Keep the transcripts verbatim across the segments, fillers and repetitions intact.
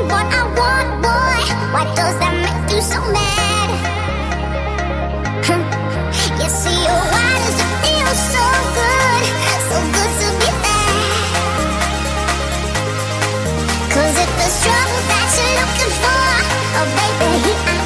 what I want, boy. Why does that make you so mad? Huh. You see, oh, why does it feel so good, so good to be bad? 'Cause if there's trouble that you're looking for, oh baby, here I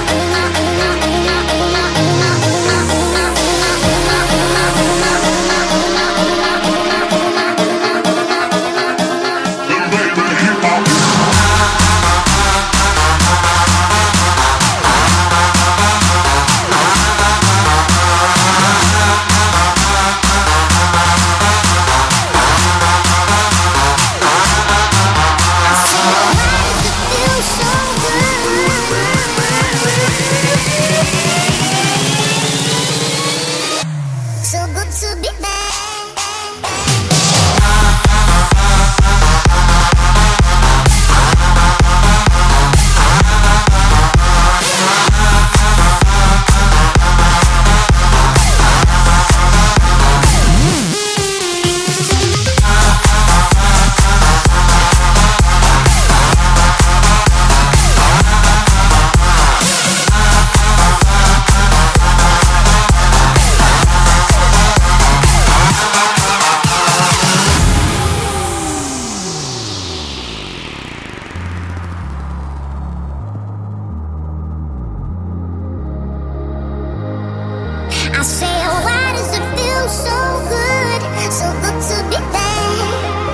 so good to be back. I say, oh, why does it feel so good, so good to be back?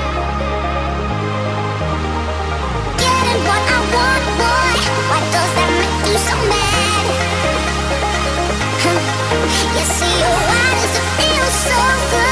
Getting what I want, boy. Why does that make you so mad? Huh. You see, oh, why does it feel so good?